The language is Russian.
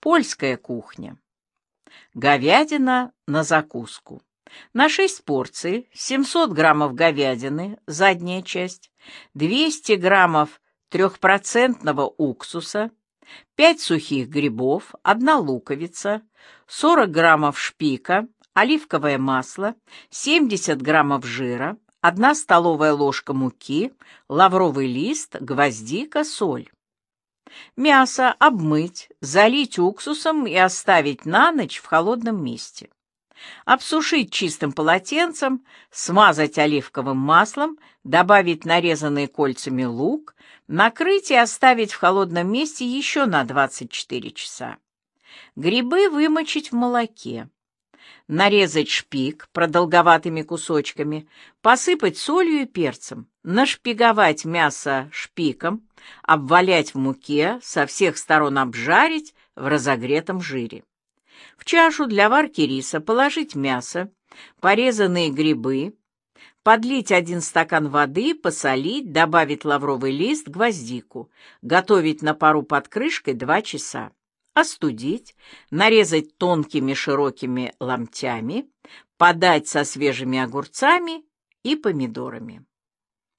Польская кухня. Говядина на закуску. На 6 порций 700 граммов говядины, задняя часть, 200 граммов 3% уксуса, 5 сухих грибов, 1 луковица, 40 граммов шпика, оливковое масло, 70 граммов жира, 1 столовая ложка муки, лавровый лист, гвоздика, соль. Мясо обмыть, залить уксусом и оставить на ночь в холодном месте. Обсушить чистым полотенцем, смазать оливковым маслом, добавить нарезанный кольцами лук, накрыть и оставить в холодном месте еще на 24 часа. Грибы вымочить в молоке. Нарезать шпик продолговатыми кусочками, посыпать солью и перцем, нашпиговать мясо шпиком, обвалять в муке, со всех сторон обжарить в разогретом жире. В чашу для варки риса положить мясо, порезанные грибы, подлить 1 стакан воды, посолить, добавить лавровый лист, гвоздику, готовить на пару под крышкой 2 часа. Остудить, нарезать тонкими широкими ломтями, подать со свежими огурцами и помидорами.